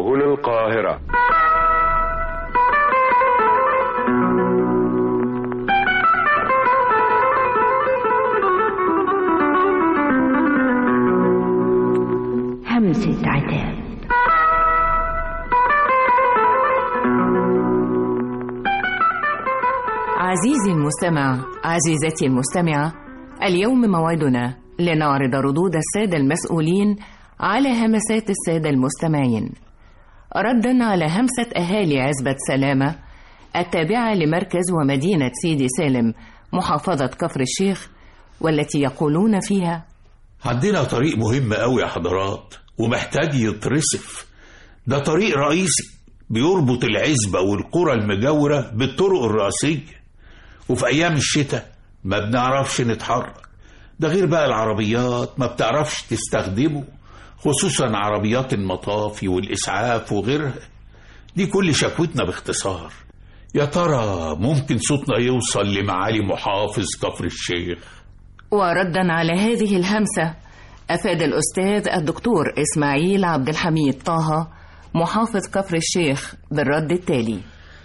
سبل القاهرة. همسة عتاب. عزيزي المستمع، عزيزتي المستمعة، اليوم موعدنا لنعرض ردود السادة المسؤولين على همسات السادة المستمعين، ردا على همسة أهالي عزبة سلامة التابعة لمركز ومدينة سيدي سالم محافظة كفر الشيخ، والتي يقولون فيها: عندنا طريق مهم قوي يا حضرات ومحتاج يترصف. ده طريق رئيسي بيربط العزبة والقرى المجاورة بالطرق الرئيسية، وفي أيام الشتاء ما بنعرفش نتحرك. ده غير بقى العربيات ما بتعرفش تستخدمه، خصوصا عربيات المطافي والإسعاف وغيرها. دي كل شكوتنا باختصار. يا ترى ممكن صوتنا يوصل لمعالي محافظ كفر الشيخ؟ وردا على هذه الهمسة أفاد الأستاذ الدكتور إسماعيل عبد الحميد طه محافظ كفر الشيخ بالرد التالي: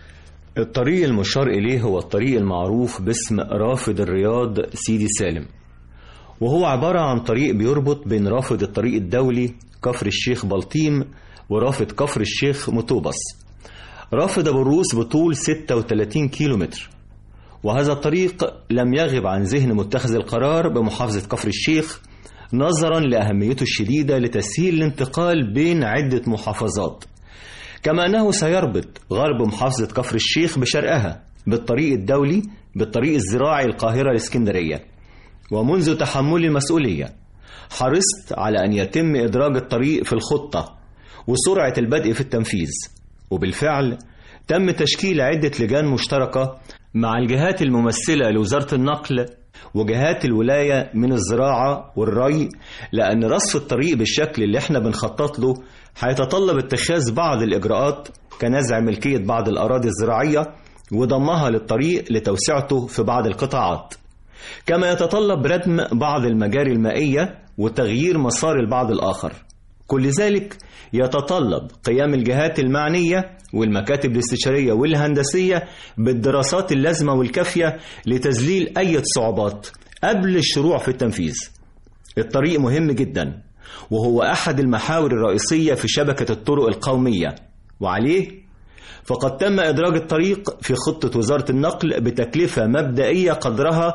الطريق المشار إليه هو الطريق المعروف باسم رافد الرياض سيدي سالم، وهو عبارة عن طريق بيربط بين رافد الطريق الدولي كفر الشيخ بلطيم ورافد كفر الشيخ مطوبس. رافد أبو الروس بطول 36 كيلومتر، وهذا الطريق لم يغب عن ذهن متخذ القرار بمحافظة كفر الشيخ نظرا لأهميته الشديدة لتسهيل الانتقال بين عدة محافظات، كما أنه سيربط غرب محافظة كفر الشيخ بشرقها بالطريق الدولي بالطريق الزراعي القاهرة الإسكندرية. ومنذ تحمل المسؤولية حرصت على أن يتم إدراج الطريق في الخطة وسرعة البدء في التنفيذ، وبالفعل تم تشكيل عدة لجان مشتركة مع الجهات الممثلة لوزارة النقل وجهات الولاية من الزراعة والري، لأن رصف الطريق بالشكل اللي احنا بنخطط له هيتطلب اتخاذ بعض الإجراءات كنزع ملكية بعض الأراضي الزراعية وضمها للطريق لتوسعته في بعض القطاعات، كما يتطلب ردم بعض المجاري المائية وتغيير مسار البعض الآخر. كل ذلك يتطلب قيام الجهات المعنية والمكاتب الاستشارية والهندسية بالدراسات اللازمة والكافية لتذليل أي صعوبات قبل الشروع في التنفيذ. الطريق مهم جدا، وهو أحد المحاور الرئيسية في شبكة الطرق القومية، وعليه فقد تم إدراج الطريق في خطة وزارة النقل بتكلفة مبدئية قدرها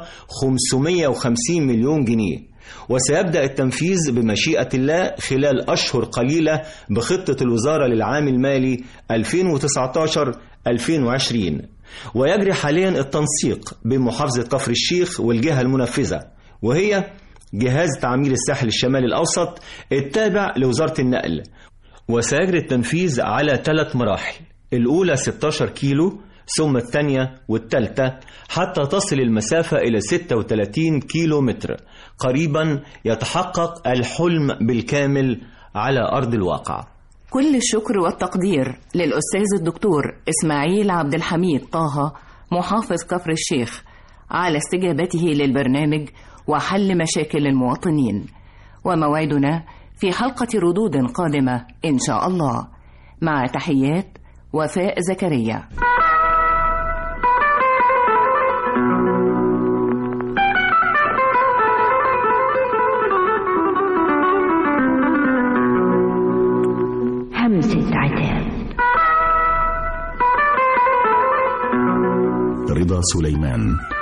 550 مليون جنيه، وسيبدأ التنفيذ بمشيئة الله خلال أشهر قليلة بخطة الوزارة للعام المالي 2019-2020. ويجري حاليا التنسيق بين محافظة كفر الشيخ والجهة المنفذة، وهي جهاز تعمير الساحل الشمالي الأوسط التابع لوزارة النقل، وسيجري التنفيذ على 3 مراحل: الأولى 16 كيلو، ثم الثانية والثالثة، حتى تصل المسافة إلى 36 كيلو متر. قريبا يتحقق الحلم بالكامل على أرض الواقع. كل الشكر والتقدير للأستاذ الدكتور إسماعيل عبد الحميد طه محافظ كفر الشيخ على استجابته للبرنامج وحل مشاكل المواطنين. وموعدنا في حلقة ردود قادمة إن شاء الله، مع تحيات وفاء زكريا. همسة عتاب. رضا سليمان.